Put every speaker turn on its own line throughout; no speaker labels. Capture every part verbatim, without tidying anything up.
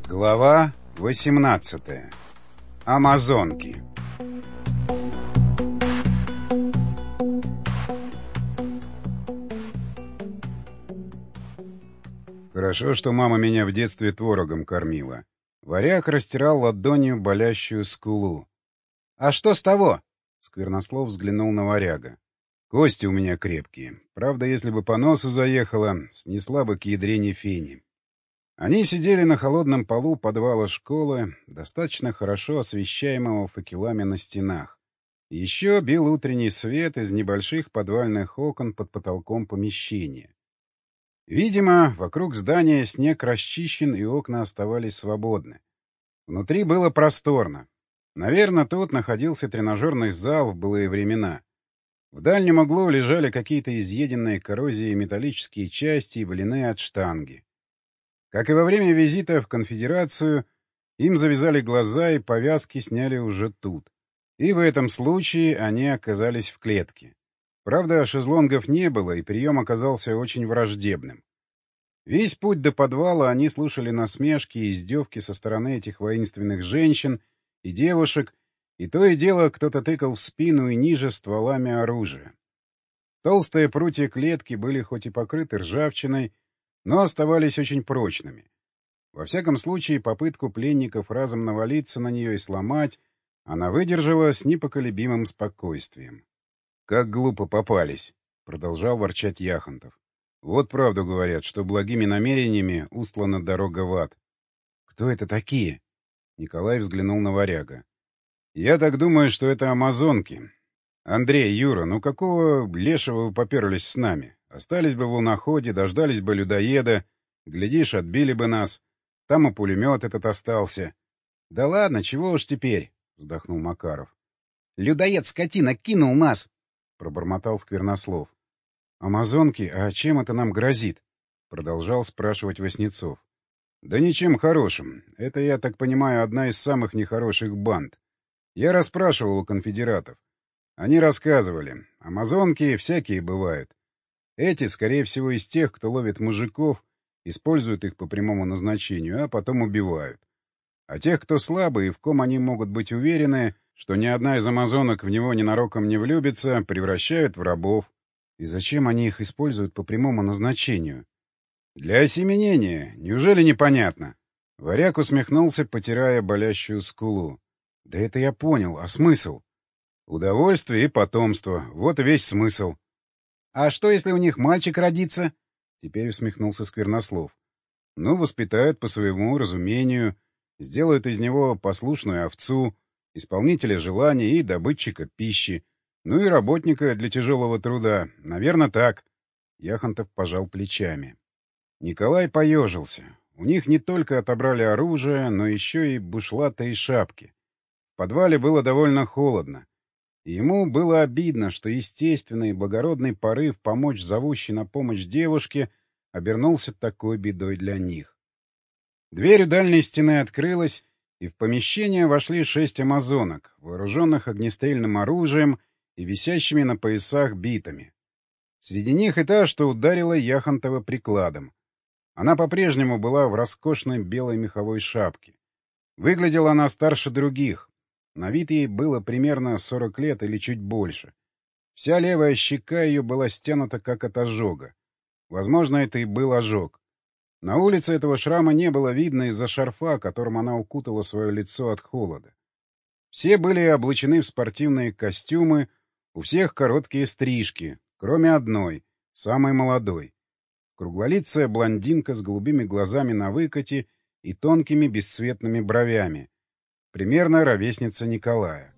Глава восемнадцатая. Амазонки. Хорошо, что мама меня в детстве творогом кормила. Варяг растирал ладонью болящую скулу. — А что с того? — Сквернослов взглянул на варяга. — Кости у меня крепкие. Правда, если бы по носу заехала, снесла бы к ядрене фени. Они сидели на холодном полу подвала школы, достаточно хорошо освещаемого факелами на стенах. Еще бил утренний свет из небольших подвальных окон под потолком помещения. Видимо, вокруг здания снег расчищен и окна оставались свободны. Внутри было просторно. Наверное, тут находился тренажерный зал в былые времена. В дальнем углу лежали какие-то изъеденные коррозией металлические части и блины от штанги. Как и во время визита в конфедерацию, им завязали глаза и повязки сняли уже тут. И в этом случае они оказались в клетке. Правда, шезлонгов не было, и прием оказался очень враждебным. Весь путь до подвала они слушали насмешки и издевки со стороны этих воинственных женщин и девушек, и то и дело кто-то тыкал в спину и ниже стволами оружия. Толстые прутья клетки были хоть и покрыты ржавчиной, но оставались очень прочными. Во всяком случае, попытку пленников разом навалиться на нее и сломать она выдержала с непоколебимым спокойствием. — Как глупо попались! — продолжал ворчать Яхонтов. — Вот правду говорят, что благими намерениями устлана дорога в ад. — Кто это такие? — Николай взглянул на варяга. — Я так думаю, что это амазонки. Андрей, Юра, ну какого лешего вы поперлись с нами? Остались бы в луноходе, дождались бы людоеда, глядишь, отбили бы нас. Там и пулемет этот остался. — Да ладно, чего уж теперь, — вздохнул Макаров. — Людоед, скотина, кинул нас! — пробормотал Сквернослов. — Амазонки, а чем это нам грозит? — продолжал спрашивать Васнецов. — Да ничем хорошим. Это, я так понимаю, одна из самых нехороших банд. Я расспрашивал у конфедератов. Они рассказывали. Амазонки всякие бывают. Эти, скорее всего, из тех, кто ловит мужиков, используют их по прямому назначению, а потом убивают. А тех, кто слабый и в ком они могут быть уверены, что ни одна из амазонок в него ненароком не влюбится, превращают в рабов. И зачем они их используют по прямому назначению? Для осеменения. Неужели непонятно? Варяг усмехнулся, потирая болящую скулу. Да это я понял. А смысл? Удовольствие и потомство. Вот и весь смысл. — А что, если у них мальчик родится? — теперь усмехнулся Сквернослов. — Ну, воспитают по своему разумению, сделают из него послушную овцу, исполнителя желаний и добытчика пищи, ну и работника для тяжелого труда. Наверное, так. Яхонтов пожал плечами. Николай поежился. У них не только отобрали оружие, но еще и бушлаты и шапки. В подвале было довольно холодно. И ему было обидно, что естественный и благородный порыв помочь зовущей на помощь девушке обернулся такой бедой для них. Дверь у дальней стены открылась, и в помещение вошли шесть амазонок, вооруженных огнестрельным оружием и висящими на поясах битами. Среди них и та, что ударила Яхонтова прикладом. Она по-прежнему была в роскошной белой меховой шапке. Выглядела она старше других. На вид ей было примерно сорок лет или чуть больше. Вся левая щека ее была стянута как от ожога. Возможно, это и был ожог. На улице этого шрама не было видно из-за шарфа, которым она укутала свое лицо от холода. Все были облачены в спортивные костюмы, у всех короткие стрижки, кроме одной, самой молодой. Круглолицая блондинка с голубыми глазами на выкате и тонкими бесцветными бровями. Примерно ровесница Николая.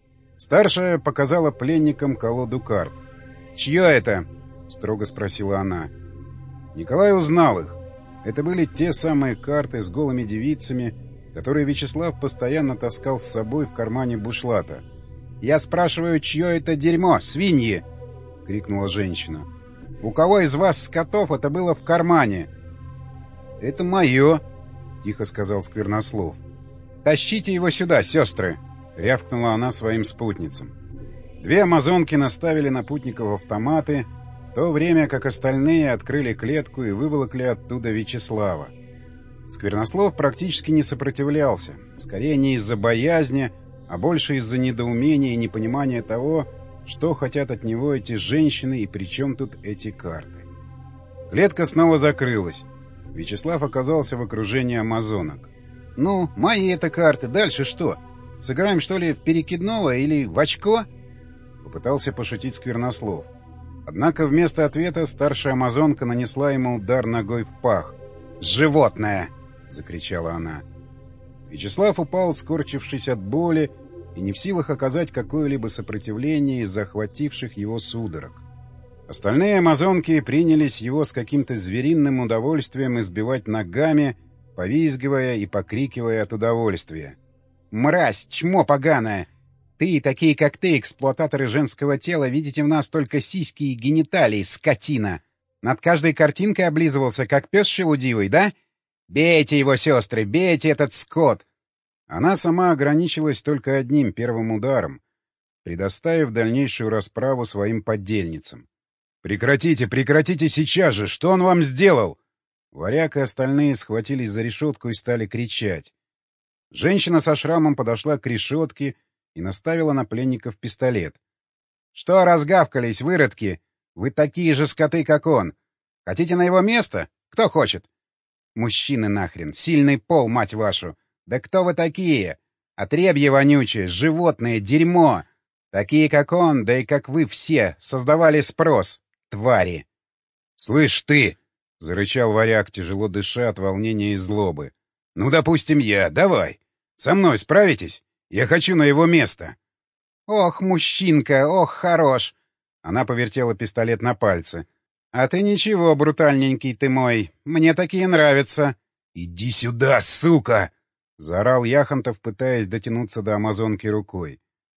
Старшая показала пленникам колоду карт. «Чье это?» — строго спросила она. Николай узнал их. Это были те самые карты с голыми девицами, которые Вячеслав постоянно таскал с собой в кармане бушлата. «Я спрашиваю, чье это дерьмо, свиньи?» — крикнула женщина. «У кого из вас, скотов, это было в кармане?» «Это мое», — тихо сказал Сквернослов. «Тащите его сюда, сестры!» — рявкнула она своим спутницам. Две амазонки наставили на путников автоматы, в то время как остальные открыли клетку и выволокли оттуда Вячеслава. Сквернослов практически не сопротивлялся, скорее не из-за боязни, а больше из-за недоумения и непонимания того, что хотят от него эти женщины и при чем тут эти карты. Клетка снова закрылась. Вячеслав оказался в окружении амазонок. «Ну, мои это карты, дальше что? Сыграем, что ли, в перекидного или в очко?» Попытался пошутить Сквернослов. Однако вместо ответа старшая амазонка нанесла ему удар ногой в пах. «Животное!» — закричала она. Вячеслав упал, скорчившись от боли, и не в силах оказать какое-либо сопротивление из захвативших его судорог. Остальные амазонки принялись его с каким-то звериным удовольствием избивать ногами, повизгивая и покрикивая от удовольствия. «Мразь! Чмо поганое! Ты, такие как ты, эксплуататоры женского тела, видите в нас только сиськи и гениталии, скотина! Над каждой картинкой облизывался, как пес шелудивый, да? Бейте его, сестры, бейте этот скот!» Она сама ограничилась только одним первым ударом, предоставив дальнейшую расправу своим поддельницам. «Прекратите, прекратите сейчас же! Что он вам сделал?» Варяг и остальные схватились за решетку и стали кричать. Женщина со шрамом подошла к решетке и наставила на пленников пистолет. «Что разгавкались, выродки? Вы такие же скоты, как он. Хотите на его место? Кто хочет?» «Мужчины нахрен! Сильный пол, мать вашу! Да кто вы такие? Отребье вонючее, животное, дерьмо! Такие, как он, да и как вы все, создавали спрос, твари!» «Слышь ты!» — зарычал Варяг, тяжело дыша от волнения и злобы. «Ну, допустим, я. Давай. Со мной справитесь? Я хочу на его место». «Ох, мужчинка, ох, хорош!» Она повертела пистолет на пальце. «А ты ничего, брутальненький ты мой. Мне такие нравятся». «Иди сюда, сука!» — заорал Яхонтов, пытаясь дотянуться до амазонки рукой.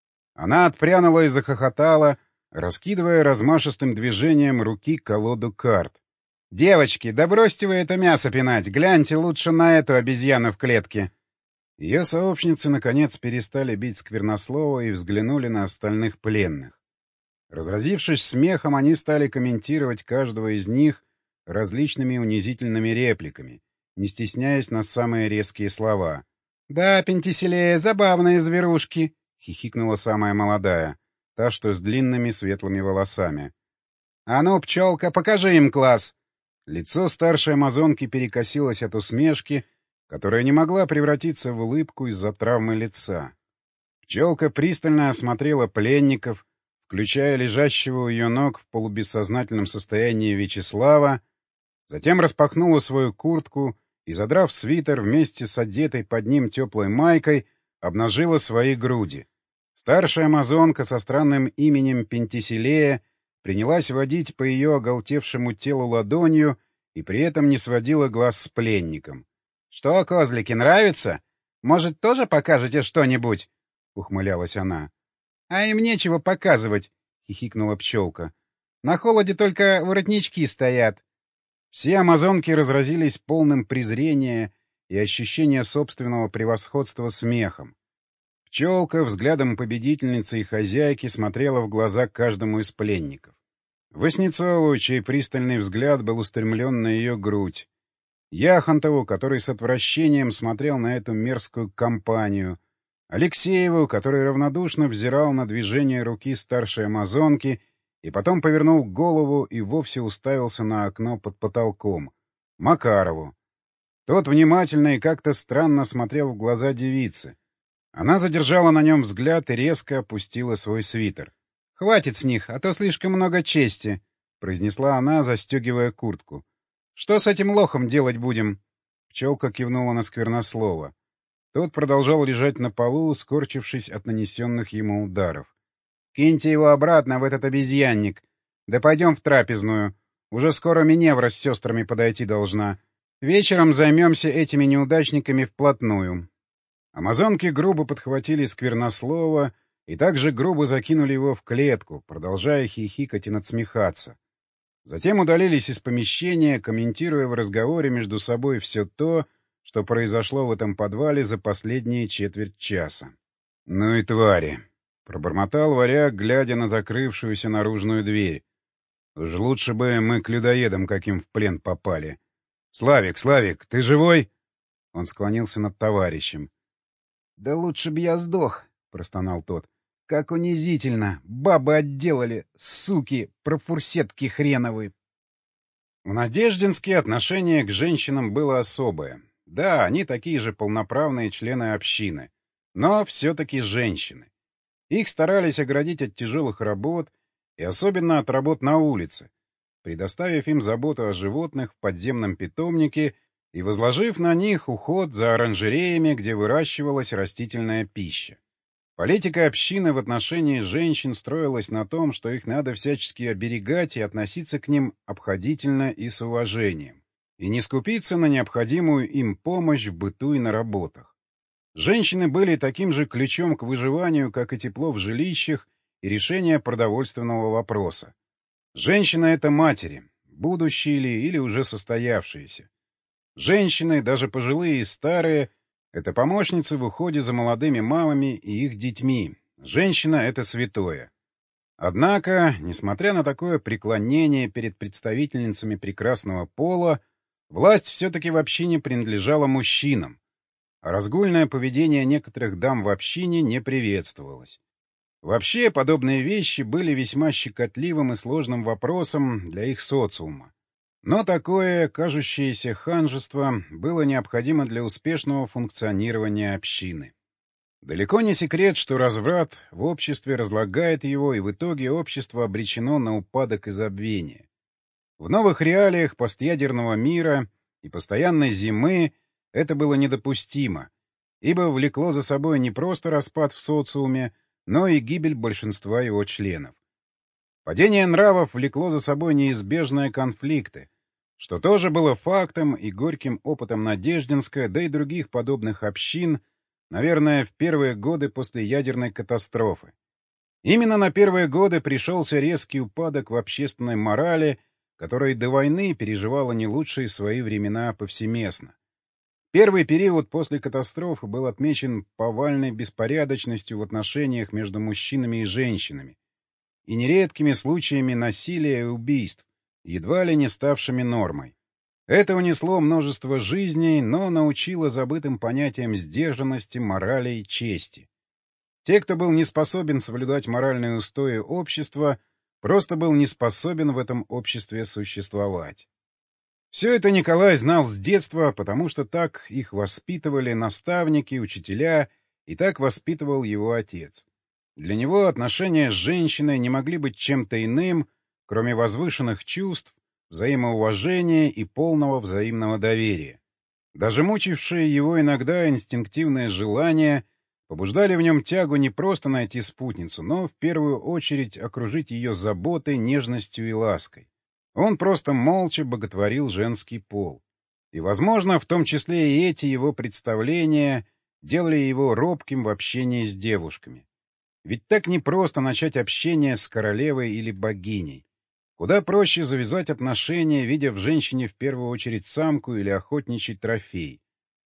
Она отпрянула и захохотала, раскидывая размашистым движением руки колоду карт. «Девочки, да бросьте вы это мясо пинать, гляньте лучше на эту обезьяну в клетке». Ее сообщницы, наконец, перестали бить Сквернослова и взглянули на остальных пленных. Разразившись смехом, они стали комментировать каждого из них различными унизительными репликами, не стесняясь на самые резкие слова. «Да, Пентиселея, забавные зверушки!» — хихикнула самая молодая, та, что с длинными светлыми волосами. «А ну, пчелка, покажи им класс!» Лицо старшей амазонки перекосилось от усмешки, которая не могла превратиться в улыбку из-за травмы лица. Пчелка пристально осмотрела пленников, включая лежащего у ее ног в полубессознательном состоянии Вячеслава, затем распахнула свою куртку и, задрав свитер вместе с одетой под ним теплой майкой, обнажила свои груди. Старшая амазонка со странным именем Пентиселея принялась водить по ее оголтевшему телу ладонью и при этом не сводила глаз с пленником. — Что, козлики, нравится? Может, тоже покажете что-нибудь? — ухмылялась она. — А им нечего показывать, — хихикнула пчелка. — На холоде только воротнички стоят. Все амазонки разразились полным презрения и ощущения собственного превосходства смехом. Пчелка взглядом победительницы и хозяйки смотрела в глаза каждому из пленников. Васнецову, чей пристальный взгляд был устремлен на ее грудь, Яхонтову, который с отвращением смотрел на эту мерзкую компанию, Алексееву, который равнодушно взирал на движение руки старшей амазонки и потом повернул голову и вовсе уставился на окно под потолком, Макарову. Тот внимательно и как-то странно смотрел в глаза девицы. Она задержала на нем взгляд и резко опустила свой свитер. — Хватит с них, а то слишком много чести, — произнесла она, застегивая куртку. — Что с этим лохом делать будем? Пчелка кивнула на Сквернослова. Тот продолжал лежать на полу, скорчившись от нанесенных ему ударов. — Киньте его обратно в этот обезьянник. Да пойдем в трапезную. Уже скоро Миневра с сестрами подойти должна. Вечером займемся этими неудачниками вплотную. Амазонки грубо подхватили Сквернослова и также грубо закинули его в клетку, продолжая хихикать и надсмехаться. Затем удалились из помещения, комментируя в разговоре между собой все то, что произошло в этом подвале за последние четверть часа. — Ну и твари! — пробормотал Варяг, глядя на закрывшуюся наружную дверь. — Уж лучше бы мы к людоедам каким в плен попали. — Славик, Славик, ты живой? Он склонился над товарищем. — Да лучше б я сдох, — простонал тот. — Как унизительно! Бабы отделали, суки, профурсетки хреновы! В Надеждинске отношение к женщинам было особое. Да, они такие же полноправные члены общины, но все-таки женщины. Их старались оградить от тяжелых работ и особенно от работ на улице, предоставив им заботу о животных в подземном питомнике и возложив на них уход за оранжереями, где выращивалась растительная пища. Политика общины в отношении женщин строилась на том, что их надо всячески оберегать и относиться к ним обходительно и с уважением, и не скупиться на необходимую им помощь в быту и на работах. Женщины были таким же ключом к выживанию, как и тепло в жилищах и решение продовольственного вопроса. Женщина — это матери, будущие ли или уже состоявшиеся. Женщины, даже пожилые и старые, — это помощницы в уходе за молодыми мамами и их детьми. Женщина — это святое. Однако, несмотря на такое преклонение перед представительницами прекрасного пола, власть все-таки в общине принадлежала мужчинам, а разгульное поведение некоторых дам в общине не приветствовалось. Вообще, подобные вещи были весьма щекотливым и сложным вопросом для их социума. Но такое, кажущееся ханжество, было необходимо для успешного функционирования общины. Далеко не секрет, что разврат в обществе разлагает его, и в итоге общество обречено на упадок и забвение. В новых реалиях постядерного мира и постоянной зимы это было недопустимо, ибо влекло за собой не просто распад в социуме, но и гибель большинства его членов. Падение нравов влекло за собой неизбежные конфликты, что тоже было фактом и горьким опытом Надеждинска, да и других подобных общин, наверное, в первые годы после ядерной катастрофы. Именно на первые годы пришелся резкий упадок в общественной морали, которая до войны переживала не лучшие свои времена повсеместно. Первый период после катастрофы был отмечен повальной беспорядочностью в отношениях между мужчинами и женщинами и нередкими случаями насилия и убийств, едва ли не ставшими нормой. Это унесло множество жизней, но научило забытым понятиям сдержанности, морали и чести. Те, кто был не способен соблюдать моральные устои общества, просто был не способен в этом обществе существовать. Все это Николай знал с детства, потому что так их воспитывали наставники, учителя, и так воспитывал его отец. Для него отношения с женщиной не могли быть чем-то иным, кроме возвышенных чувств, взаимоуважения и полного взаимного доверия. Даже мучившие его иногда инстинктивные желания побуждали в нем тягу не просто найти спутницу, но в первую очередь окружить ее заботой, нежностью и лаской. Он просто молча боготворил женский пол. И, возможно, в том числе и эти его представления делали его робким в общении с девушками. Ведь так непросто начать общение с королевой или богиней. Куда проще завязать отношения, видя в женщине в первую очередь самку или охотничий трофей.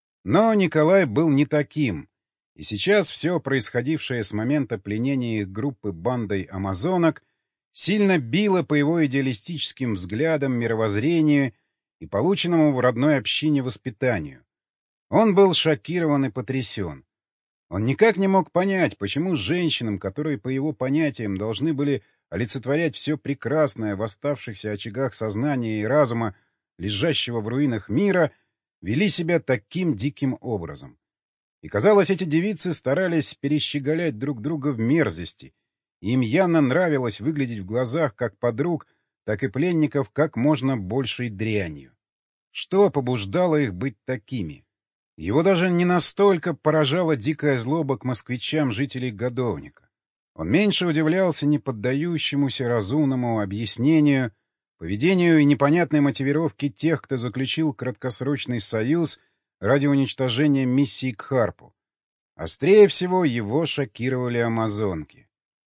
Но Николай был не таким, и сейчас все происходившее с момента пленения их группы бандой амазонок сильно било по его идеалистическим взглядам, мировоззрению и полученному в родной общине воспитанию. Он был шокирован и потрясен. Он никак не мог понять, почему женщинам, которые, по его понятиям, должны были олицетворять все прекрасное в оставшихся очагах сознания и разума, лежащего в руинах мира, вели себя таким диким образом. И, казалось, эти девицы старались перещеголять друг друга в мерзости, и им явно нравилось выглядеть в глазах как подруг, так и пленников как можно большей дрянью. Что побуждало их быть такими? Его даже не настолько поражала дикая злоба к москвичам жителей Годовника. Он меньше удивлялся неподдающемуся разумному объяснению, поведению и непонятной мотивировке тех, кто заключил краткосрочный союз ради уничтожения миссии Кхарпу. Острее всего его шокировали амазонки.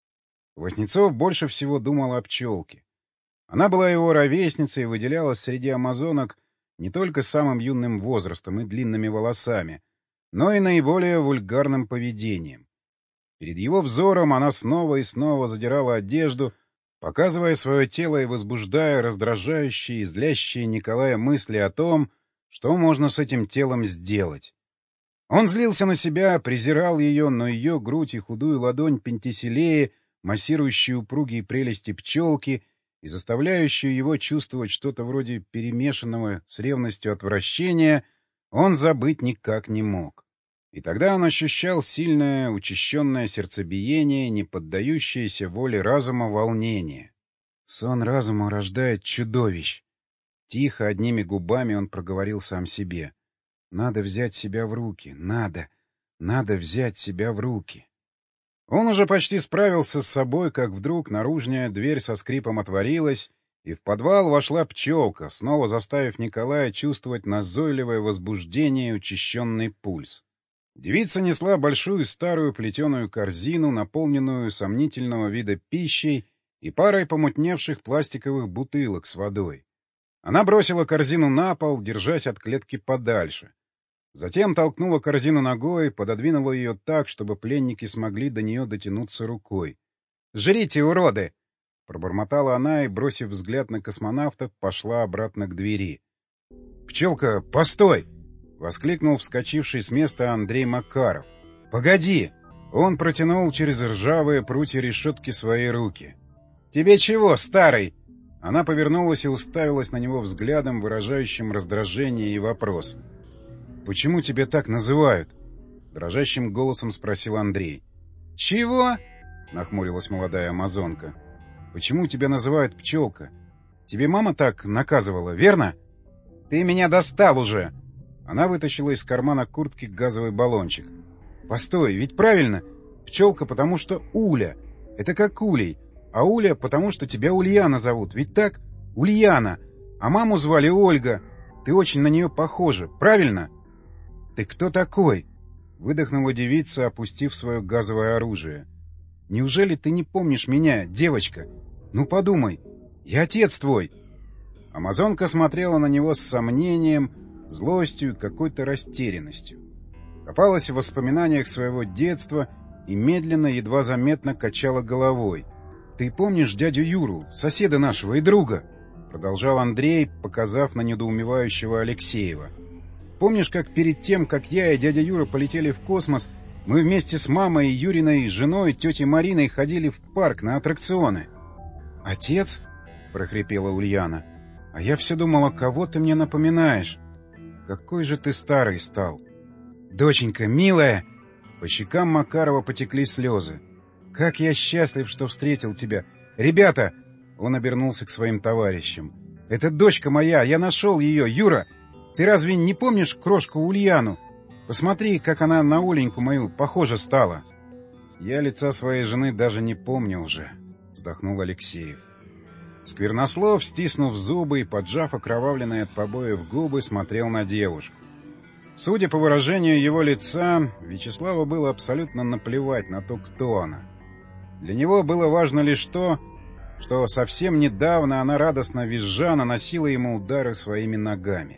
Воснецов больше всего думал о пчелке. Она была его ровесницей и выделялась среди амазонок не только самым юным возрастом и длинными волосами, но и наиболее вульгарным поведением. Перед его взором она снова и снова задирала одежду, показывая свое тело и возбуждая раздражающие и злящие Николая мысли о том, Что можно с этим телом сделать? Он злился на себя, презирал ее, но ее грудь и худую ладонь Пентиселеи, массирующие упругие прелести пчелки и заставляющую его чувствовать что-то вроде перемешанного с ревностью отвращения, он забыть никак не мог. И тогда он ощущал сильное, учащенное сердцебиение, не поддающееся воле разума волнение. Сон разума рождает чудовищ. Тихо, одними губами он проговорил сам себе. Надо взять себя в руки, надо, надо взять себя в руки. Он уже почти справился с собой, как вдруг наружная дверь со скрипом отворилась, и в подвал вошла пчелка, снова заставив Николая чувствовать назойливое возбуждение и учащенный пульс. Девица несла большую старую плетеную корзину, наполненную сомнительного вида пищей и парой помутневших пластиковых бутылок с водой. Она бросила корзину на пол, держась от клетки подальше. Затем толкнула корзину ногой, пододвинула ее так, чтобы пленники смогли до нее дотянуться рукой. — Жрите, уроды! — пробормотала она и, бросив взгляд на космонавта, пошла обратно к двери. — Пчелка, постой! — воскликнул вскочивший с места Андрей Макаров. — Погоди! Он протянул через ржавые прутья решетки свои руки. — Тебе чего, старый? Она повернулась и уставилась на него взглядом, выражающим раздражение и вопрос. — Почему тебя так называют? — дрожащим голосом спросил Андрей. — Чего? — нахмурилась молодая амазонка. — Почему тебя называют Пчелка? Тебе мама так наказывала, верно? — Ты меня достал уже! Она вытащила из кармана куртки газовый баллончик. — Постой, ведь правильно? Пчелка, потому что Уля. Это как Улей. А Уля, потому что тебя Ульяна зовут. Ведь так? Ульяна. А маму звали Ольга. Ты очень на нее похожа. Правильно? — Ты кто такой? — выдохнула девица, опустив свое газовое оружие. — Неужели ты не помнишь меня, девочка? Ну подумай. Я отец твой. Амазонка смотрела на него с сомнением, злостью и какой-то растерянностью. Копалась в воспоминаниях своего детства и медленно, едва заметно качала головой. — Ты помнишь дядю Юру, соседа нашего и друга? — продолжал Андрей, показав на недоумевающего Алексеева. — Помнишь, как перед тем, как я и дядя Юра полетели в космос, мы вместе с мамой и Юриной женой, тетей Мариной, ходили в парк на аттракционы? — Отец? — прохрипела Ульяна. — А я все думала, кого ты мне напоминаешь? Какой же ты старый стал. — Доченька, милая! По щекам Макарова потекли слезы. — Как я счастлив, что встретил тебя! Ребята! Он обернулся к своим товарищам. — Это дочка моя, я нашел ее, Юра! Ты разве не помнишь крошку Ульяну? Посмотри, как она на Оленьку мою похожа стала. — Я лица своей жены даже не помню уже, — вздохнул Алексеев. Сквернослов, стиснув зубы и поджав окровавленные от побоев губы, смотрел на девушку. Судя по выражению его лица, Вячеславу было абсолютно наплевать на то, кто она. Для него было важно лишь то, что совсем недавно она радостно визжа наносила ему удары своими ногами.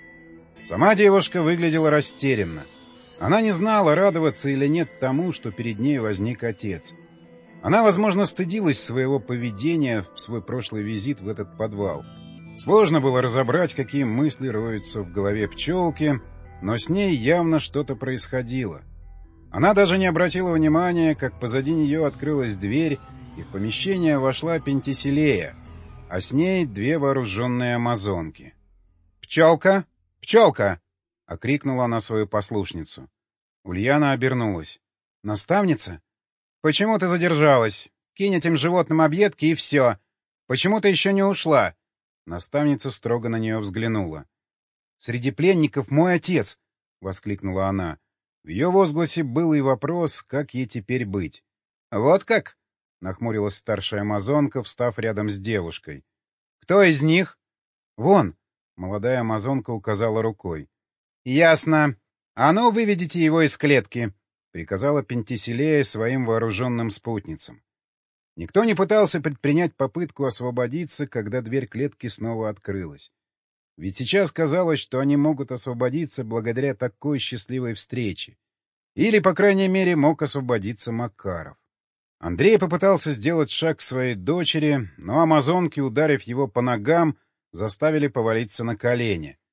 Сама девушка выглядела растерянно. Она не знала, радоваться или нет тому, что перед ней возник отец. Она, возможно, стыдилась своего поведения в свой прошлый визит в этот подвал. Сложно было разобрать, какие мысли роются в голове пчелки, но с ней явно что-то происходило. Она даже не обратила внимания, как позади нее открылась дверь, и в помещение вошла Пентиселея, а с ней две вооруженные амазонки. «Пчелка! Пчелка!» — окрикнула она свою послушницу. Ульяна обернулась. «Наставница? Почему ты задержалась? Кинь этим животным объедки, и все. Почему ты еще не ушла?» Наставница строго на нее взглянула. «Среди пленников мой отец!» — воскликнула она. В ее возгласе был и вопрос, как ей теперь быть. «Вот как?» — нахмурилась старшая амазонка, встав рядом с девушкой. «Кто из них?» «Вон!» — молодая амазонка указала рукой. «Ясно. А ну, выведите его из клетки!» — приказала Пентиселея своим вооруженным спутницам. Никто не пытался предпринять попытку освободиться, когда дверь клетки снова открылась. Ведь сейчас казалось, что они могут освободиться благодаря такой счастливой встрече. Или, по крайней мере, мог освободиться Макаров. Андрей попытался сделать шаг к своей дочери, но амазонки, ударив его по ногам, заставили повалиться на колени.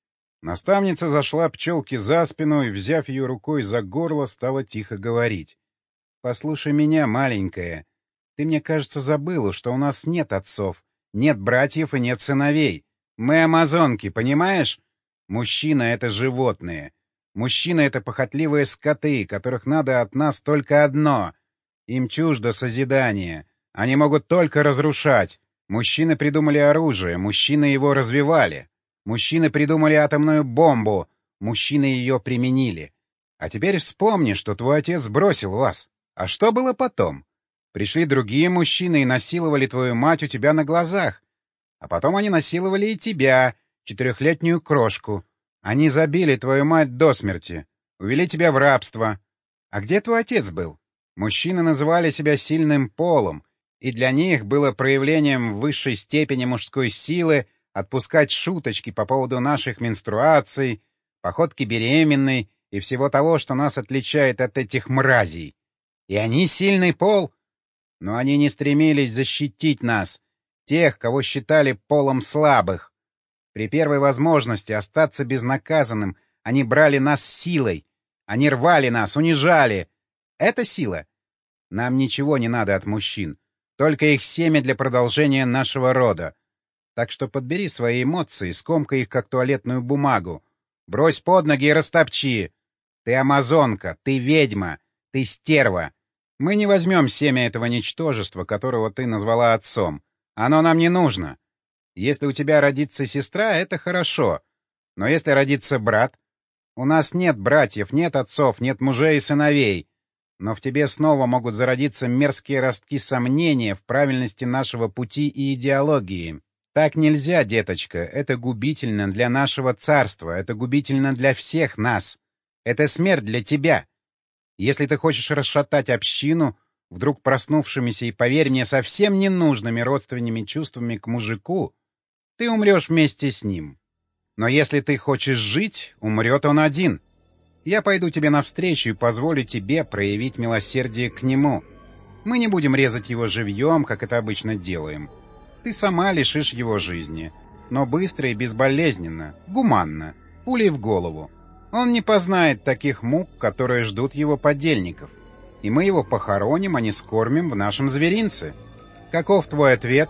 Наставница зашла пчелке за спину и, взяв ее рукой за горло, стала тихо говорить. — Послушай меня, маленькая. Ты, мне кажется, забыла, что у нас нет отцов, нет братьев и нет сыновей. Мы амазонки, понимаешь? Мужчина — это животные. Мужчина — это похотливые скоты, которых надо от нас только одно. Им чуждо созидание. Они могут только разрушать. Мужчины придумали оружие, мужчины его развивали. Мужчины придумали атомную бомбу, мужчины ее применили. А теперь вспомни, что твой отец бросил вас. А что было потом? Пришли другие мужчины и насиловали твою мать у тебя на глазах. А потом они насиловали и тебя, четырехлетнюю крошку. Они забили твою мать до смерти, увели тебя в рабство. А где твой отец был? Мужчины называли себя сильным полом, и для них было проявлением высшей степени мужской силы отпускать шуточки по поводу наших менструаций, походки беременной и всего того, что нас отличает от этих мразей. И они сильный пол? Но они не стремились защитить нас, тех, кого считали полом слабых. При первой возможности остаться безнаказанным они брали нас силой. Они рвали нас, унижали. Это сила? Нам ничего не надо от мужчин, только их семя для продолжения нашего рода. Так что подбери свои эмоции, скомкай их, как туалетную бумагу. Брось под ноги и растопчи. Ты амазонка, ты ведьма, ты стерва. Мы не возьмем семя этого ничтожества, которого ты назвала отцом. Оно нам не нужно. Если у тебя родится сестра, это хорошо. Но если родится брат... У нас нет братьев, нет отцов, нет мужей и сыновей. Но в тебе снова могут зародиться мерзкие ростки сомнения в правильности нашего пути и идеологии. Так нельзя, деточка, это губительно для нашего царства, это губительно для всех нас. Это смерть для тебя. Если ты хочешь расшатать общину, вдруг проснувшимися и, поверь мне, совсем ненужными родственными чувствами к мужику, ты умрешь вместе с ним. Но если ты хочешь жить, умрет он один. Я пойду тебе навстречу и позволю тебе проявить милосердие к нему. Мы не будем резать его живьем, как это обычно делаем. Ты сама лишишь его жизни, но быстро и безболезненно, гуманно, пулей в голову. Он не познает таких мук, которые ждут его подельников. И мы его похороним, а не скормим в нашем зверинце. Каков твой ответ?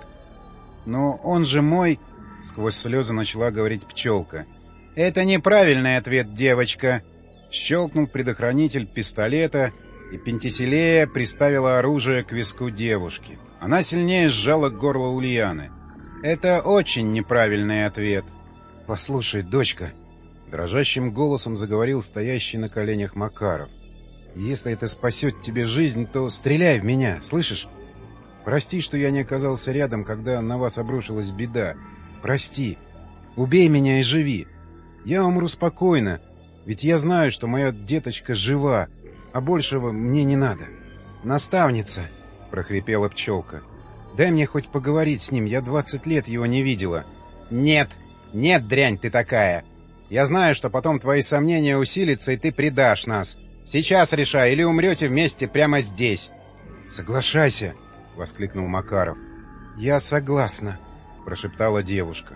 Ну, он же мой... — сквозь слезы начала говорить пчелка. — Это неправильный ответ, девочка. Щелкнул предохранитель пистолета, и Пентиселея приставила оружие к виску девушки. Она сильнее сжала горло Ульяны. — Это очень неправильный ответ. — Послушай, дочка, — дрожащим голосом заговорил стоящий на коленях Макаров. — Если это спасет тебе жизнь, то стреляй в меня, слышишь? Прости, что я не оказался рядом, когда на вас обрушилась беда. Прости. Убей меня и живи. Я умру спокойно, ведь я знаю, что моя деточка жива, а большего мне не надо. — Наставница, — прохрипела пчелка, — дай мне хоть поговорить с ним, я двадцать лет его не видела. — Нет, нет, дрянь ты такая. Я знаю, что потом твои сомнения усилятся, и ты предашь нас. Сейчас решай, или умрете вместе прямо здесь. — Соглашайся, — воскликнул Макаров. — Я согласна, — прошептала девушка.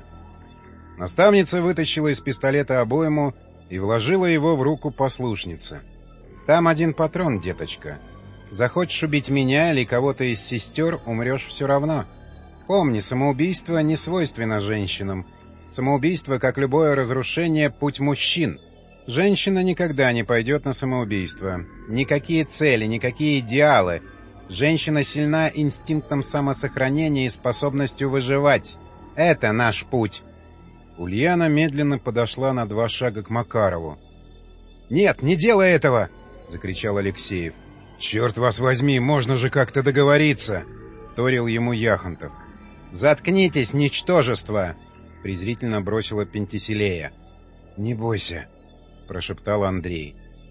Наставница вытащила из пистолета обойму и вложила его в руку послушницы. — Там один патрон, деточка. Захочешь убить меня или кого-то из сестер, умрешь все равно. Помни, самоубийство не свойственно женщинам. Самоубийство, как любое разрушение, путь мужчин. Женщина никогда не пойдет на самоубийство. Никакие цели, никакие идеалы. Женщина сильна инстинктом самосохранения и способностью выживать. Это наш путь. Ульяна медленно подошла на два шага к Макарову. — Нет, не делай этого! — закричал Алексеев. — Черт вас возьми, можно же как-то договориться! — вторил ему Яхонтов. — Заткнитесь, ничтожество! — презрительно бросила Пентиселея. — Не бойся, — прошептал Андрей.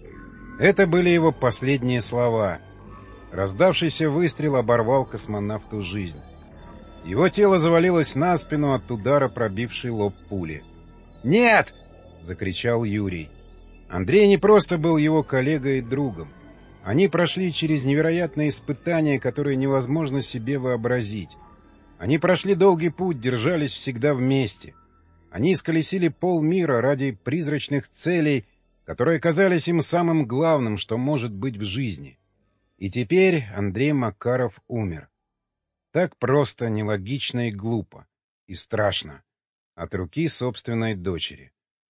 Это были его последние слова. Раздавшийся выстрел оборвал космонавту жизнь. Его тело завалилось на спину от удара, пробившей лоб пули. «Нет!» — закричал Юрий. Андрей не просто был его коллегой и другом. Они прошли через невероятные испытания, которые невозможно себе вообразить. Они прошли долгий путь, держались всегда вместе. Они исколесили полмира ради призрачных целей, которые казались им самым главным, что может быть в жизни. И теперь Андрей Макаров умер. Так просто, нелогично и глупо. И страшно. От руки собственной дочери.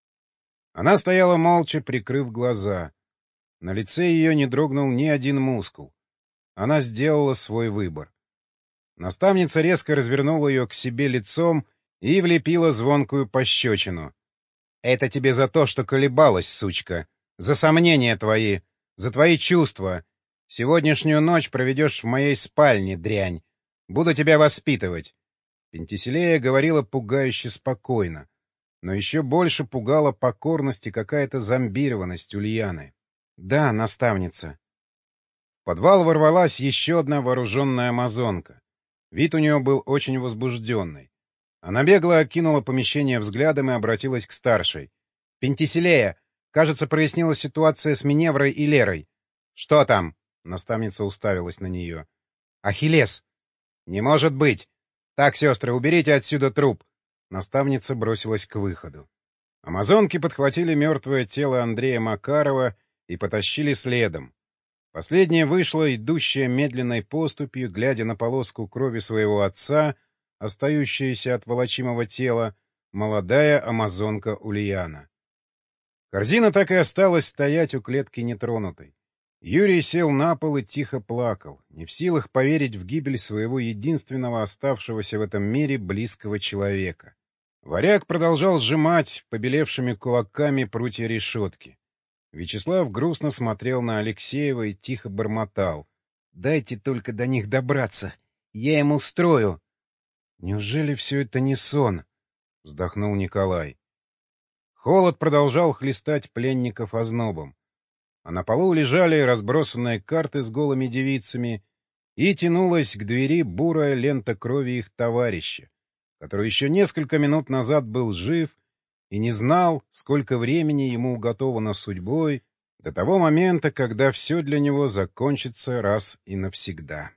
Она стояла молча, прикрыв глаза. На лице ее не дрогнул ни один мускул. Она сделала свой выбор. Наставница резко развернула ее к себе лицом и влепила звонкую пощечину. — Это тебе за то, что колебалась, сучка. За сомнения твои. За твои чувства. Сегодняшнюю ночь проведешь в моей спальне, дрянь. Буду тебя воспитывать. Пентиселея говорила пугающе спокойно. Но еще больше пугала покорность и какая-то зомбированность Ульяны. — Да, наставница. В подвал ворвалась еще одна вооруженная амазонка. Вид у нее был очень возбужденный. Она бегло окинула помещение взглядом и обратилась к старшей. — Пентиселея, кажется, прояснилась ситуация с Миневрой и Лерой. — Что там? — наставница уставилась на нее. — Ахиллес. — Не может быть! Так, сестры, уберите отсюда труп! Наставница бросилась к выходу. Амазонки подхватили мертвое тело Андрея Макарова и потащили следом. Последняя вышла, идущая медленной поступью, глядя на полоску крови своего отца, остающаяся от волочимого тела, молодая амазонка Ульяна. Корзина так и осталась стоять у клетки нетронутой. Юрий сел на пол и тихо плакал, не в силах поверить в гибель своего единственного оставшегося в этом мире близкого человека. Варяг продолжал сжимать побелевшими кулаками прутья решетки. Вячеслав грустно смотрел на Алексеева и тихо бормотал. — Дайте только до них добраться. Я им устрою. — Неужели все это не сон? — вздохнул Николай. Холод продолжал хлестать пленников ознобом. А на полу лежали разбросанные карты с голыми девицами, и тянулась к двери бурая лента крови их товарища, который еще несколько минут назад был жив и не знал, сколько времени ему уготовано судьбой до того момента, когда все для него закончится раз и навсегда.